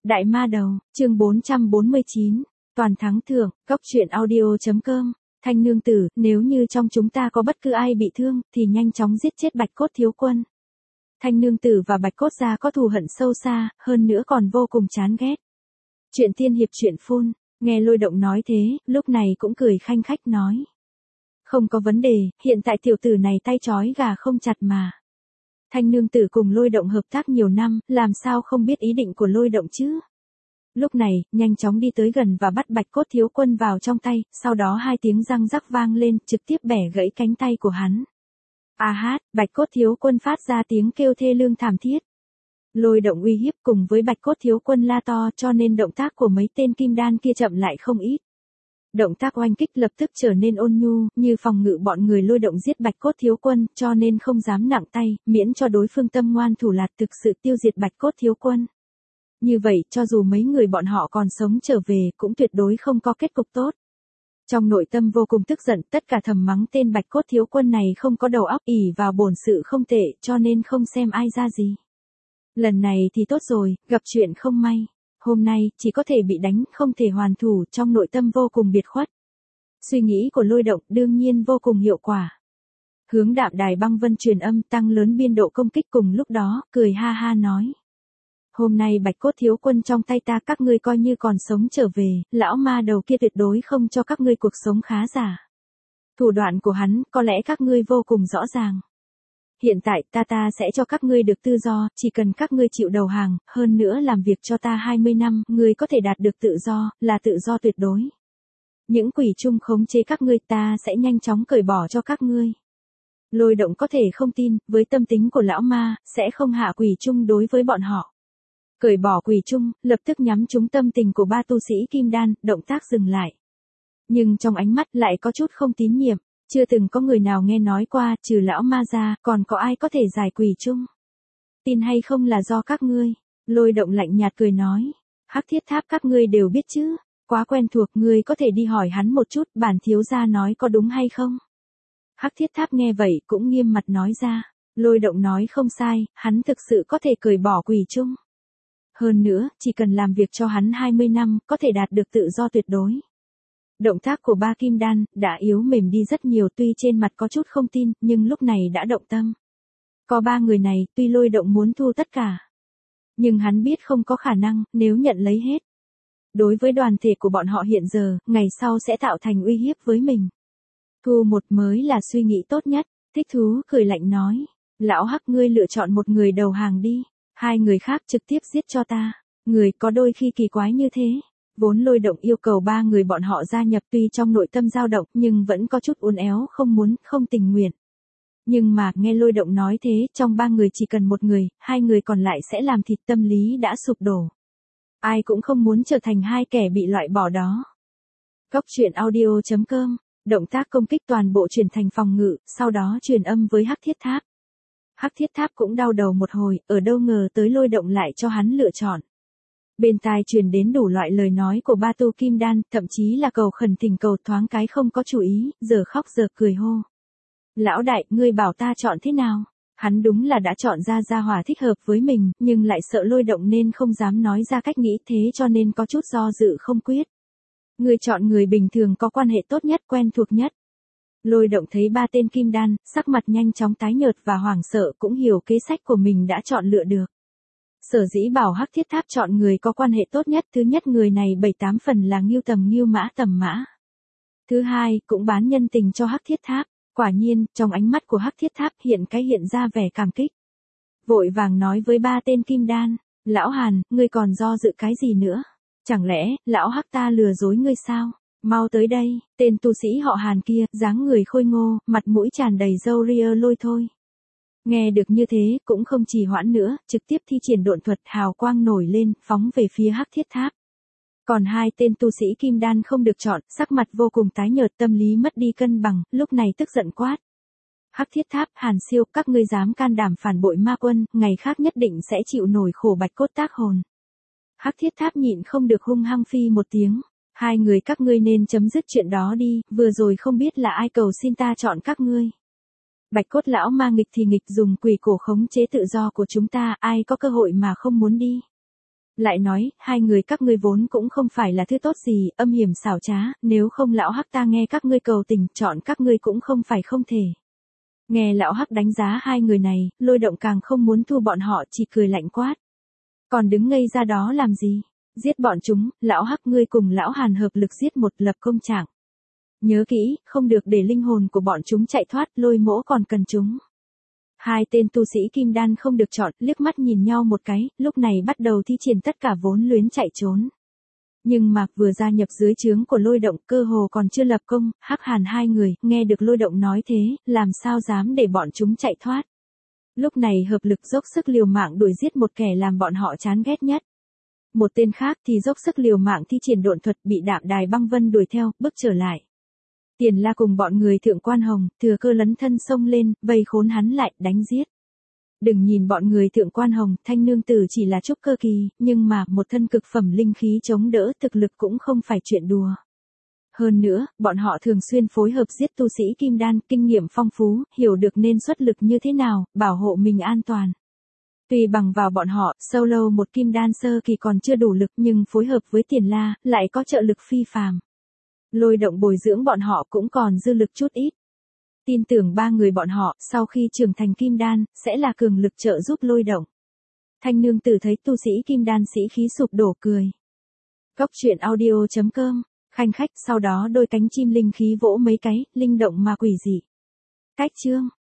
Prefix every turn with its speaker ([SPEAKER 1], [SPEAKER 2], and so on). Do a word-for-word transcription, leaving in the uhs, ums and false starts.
[SPEAKER 1] Đại ma đầu, chương bốn trăm bốn mươi chín, toàn thắng thưởng, cốc truyện audio chấm com. Thanh nương tử, nếu như trong chúng ta có bất cứ ai bị thương, thì nhanh chóng giết chết Bạch Cốt thiếu quân. Thanh nương tử và Bạch Cốt gia có thù hận sâu xa, hơn nữa còn vô cùng chán ghét. Chuyện tiên hiệp truyện phun, nghe Lôi Động nói thế, lúc này cũng cười khanh khách nói. Không có vấn đề, hiện tại tiểu tử này tay trói gà không chặt mà. Thanh nương tử cùng Lôi Động hợp tác nhiều năm, làm sao không biết ý định của Lôi Động chứ? Lúc này, nhanh chóng đi tới gần và bắt Bạch Cốt thiếu quân vào trong tay, sau đó hai tiếng răng rắc vang lên, trực tiếp bẻ gãy cánh tay của hắn. A hát, Bạch Cốt thiếu quân phát ra tiếng kêu thê lương thảm thiết. Lôi Động uy hiếp cùng với Bạch Cốt thiếu quân la to, cho nên động tác của mấy tên kim đan kia chậm lại không ít. Động tác oanh kích lập tức trở nên ôn nhu, như phòng ngự bọn người Lôi Động giết Bạch Cốt thiếu quân, cho nên không dám nặng tay, miễn cho đối phương tâm ngoan thủ lạt thực sự tiêu diệt Bạch Cốt thiếu quân. Như vậy, cho dù mấy người bọn họ còn sống trở về, cũng tuyệt đối không có kết cục tốt. Trong nội tâm vô cùng tức giận, tất cả thầm mắng tên Bạch Cốt thiếu quân này không có đầu óc, ỷ vào bổn sự không tệ, cho nên không xem ai ra gì. Lần này thì tốt rồi, gặp chuyện không may. Hôm nay, chỉ có thể bị đánh, không thể hoàn thủ, trong nội tâm vô cùng biệt khuất. Suy nghĩ của Lôi Động đương nhiên vô cùng hiệu quả. Hướng Đạm Đài băng vân truyền âm tăng lớn biên độ công kích cùng lúc đó, cười ha ha nói. Hôm nay Bạch Cốt thiếu quân trong tay ta, các ngươi coi như còn sống trở về, lão ma đầu kia tuyệt đối không cho các ngươi cuộc sống khá giả. Thủ đoạn của hắn, có lẽ các ngươi vô cùng rõ ràng. Hiện tại ta ta sẽ cho các ngươi được tự do, chỉ cần các ngươi chịu đầu hàng, hơn nữa làm việc cho ta hai mươi năm, ngươi có thể đạt được tự do, là tự do tuyệt đối. Những quỷ chung khống chế các ngươi ta sẽ nhanh chóng cởi bỏ cho các ngươi. Lôi Động có thể không tin, với tâm tính của lão ma, sẽ không hạ quỷ chung đối với bọn họ. Cởi bỏ quỷ chung, lập tức nhắm trúng tâm tình của ba tu sĩ kim đan, động tác dừng lại. Nhưng trong ánh mắt lại có chút không tín nhiệm, chưa từng có người nào nghe nói qua, trừ lão ma ra, còn có ai có thể giải quỷ chung. Tin hay không là do các ngươi. Lôi Động lạnh nhạt cười nói. Hắc Thiết Tháp các ngươi đều biết chứ, quá quen thuộc, ngươi có thể đi hỏi hắn một chút, bản thiếu gia nói có đúng hay không. Hắc Thiết Tháp nghe vậy cũng nghiêm mặt nói ra. Lôi Động nói không sai, hắn thực sự có thể cởi bỏ quỷ chung. Hơn nữa, chỉ cần làm việc cho hắn hai mươi năm, có thể đạt được tự do tuyệt đối. Động tác của ba kim đan, đã yếu mềm đi rất nhiều, tuy trên mặt có chút không tin, nhưng lúc này đã động tâm. Có ba người này, tuy Lôi Động muốn thu tất cả. Nhưng hắn biết không có khả năng, nếu nhận lấy hết. Đối với đoàn thể của bọn họ hiện giờ, ngày sau sẽ tạo thành uy hiếp với mình. Thu một mới là suy nghĩ tốt nhất, Thích Thú cười lạnh nói. Lão Hắc ngươi lựa chọn một người đầu hàng đi. Hai người khác trực tiếp giết cho ta. Người có đôi khi kỳ quái như thế. Vốn Lôi Động yêu cầu ba người bọn họ gia nhập, tuy trong nội tâm dao động nhưng vẫn có chút uốn éo, không muốn, không tình nguyện. Nhưng mà nghe Lôi Động nói thế, trong ba người chỉ cần một người, hai người còn lại sẽ làm thịt, tâm lý đã sụp đổ. Ai cũng không muốn trở thành hai kẻ bị loại bỏ đó. Cốc truyện audio chấm com, động tác công kích toàn bộ chuyển thành phòng ngự, sau đó truyền âm với Hắc Thiết Tháp. Hắc Thiết Tháp cũng đau đầu một hồi, ở đâu ngờ tới Lôi Động lại cho hắn lựa chọn. Bên tai truyền đến đủ loại lời nói của ba tu kim đan, thậm chí là cầu khẩn thỉnh cầu, thoáng cái không có chủ ý, giờ khóc giờ cười hô. Lão đại, ngươi bảo ta chọn thế nào? Hắn đúng là đã chọn ra gia hỏa thích hợp với mình, nhưng lại sợ Lôi Động nên không dám nói ra cách nghĩ, thế cho nên có chút do dự không quyết. Ngươi chọn người bình thường có quan hệ tốt nhất, quen thuộc nhất. Lôi Động thấy ba tên kim đan, sắc mặt nhanh chóng tái nhợt và hoảng sợ, cũng hiểu kế sách của mình đã chọn lựa được. Sở dĩ bảo Hắc Thiết Tháp chọn người có quan hệ tốt nhất, thứ nhất người này bảy tám phần là Ngưu Tầm Ngưu Mã Tầm Mã. Thứ hai, cũng bán nhân tình cho Hắc Thiết Tháp, quả nhiên, trong ánh mắt của Hắc Thiết Tháp hiện cái hiện ra vẻ cảm kích. Vội vàng nói với ba tên kim đan, lão Hàn, ngươi còn do dự cái gì nữa? Chẳng lẽ, lão Hắc ta lừa dối ngươi sao? Mau tới đây, tên tu sĩ họ Hàn kia, dáng người khôi ngô, mặt mũi tràn đầy râu ria lôi thôi. Nghe được như thế, cũng không trì hoãn nữa, trực tiếp thi triển độn thuật, hào quang nổi lên, phóng về phía Hắc Thiết Tháp. Còn hai tên tu sĩ kim đan không được chọn, sắc mặt vô cùng tái nhợt, tâm lý mất đi cân bằng, lúc này tức giận quát. Hắc Thiết Tháp, Hàn Siêu, các ngươi dám can đảm phản bội ma quân, ngày khác nhất định sẽ chịu nổi khổ Bạch Cốt tác hồn. Hắc Thiết Tháp nhịn không được hung hăng phi một tiếng. Hai người các ngươi nên chấm dứt chuyện đó đi, vừa rồi không biết là ai cầu xin ta chọn các ngươi. Bạch Cốt lão ma nghịch thì nghịch, dùng quỷ cổ khống chế tự do của chúng ta, ai có cơ hội mà không muốn đi. Lại nói, hai người các ngươi vốn cũng không phải là thứ tốt gì, âm hiểm xảo trá, nếu không lão hắc ta nghe các ngươi cầu tình, chọn các ngươi cũng không phải không thể. Nghe lão hắc đánh giá hai người này, Lôi Động càng không muốn thu bọn họ, chỉ cười lạnh quát. Còn đứng ngây ra đó làm gì? Giết bọn chúng, lão hắc ngươi cùng lão Hàn hợp lực giết một lập công trạng. Nhớ kỹ, không được để linh hồn của bọn chúng chạy thoát, Lôi Mỗ còn cần chúng. Hai tên tu sĩ kim đan không được chọn, liếc mắt nhìn nhau một cái, lúc này bắt đầu thi triển tất cả vốn luyến chạy trốn. Nhưng mà vừa gia nhập dưới trướng của Lôi Động, cơ hồ còn chưa lập công, Hắc Hàn hai người, nghe được Lôi Động nói thế, làm sao dám để bọn chúng chạy thoát. Lúc này hợp lực dốc sức liều mạng đuổi giết một kẻ làm bọn họ chán ghét nhất. Một tên khác thì dốc sức liều mạng thi triển độn thuật, bị Đạm Đài Băng Vân đuổi theo, bước trở lại. Tiền La cùng bọn người Thượng Quan Hồng, thừa cơ lấn thân xông lên, vây khốn hắn lại, đánh giết. Đừng nhìn bọn người Thượng Quan Hồng, Thanh nương tử chỉ là trúc cơ kỳ, nhưng mà một thân cực phẩm linh khí chống đỡ, thực lực cũng không phải chuyện đùa. Hơn nữa, bọn họ thường xuyên phối hợp giết tu sĩ kim đan, kinh nghiệm phong phú, hiểu được nên xuất lực như thế nào, bảo hộ mình an toàn. Tuy bằng vào bọn họ, solo một kim đan sơ kỳ còn chưa đủ lực, nhưng phối hợp với Tiền La, lại có trợ lực phi phàm. Lôi Động bồi dưỡng bọn họ cũng còn dư lực chút ít. Tin tưởng ba người bọn họ, sau khi trưởng thành kim đan, sẽ là cường lực trợ giúp Lôi Động. Thanh nương tử thấy tu sĩ kim đan sĩ khí sụp đổ cười. Cốc truyện audio chấm com, khanh khách, sau đó đôi cánh chim linh khí vỗ mấy cái, linh động mà quỷ dị. Cách chương.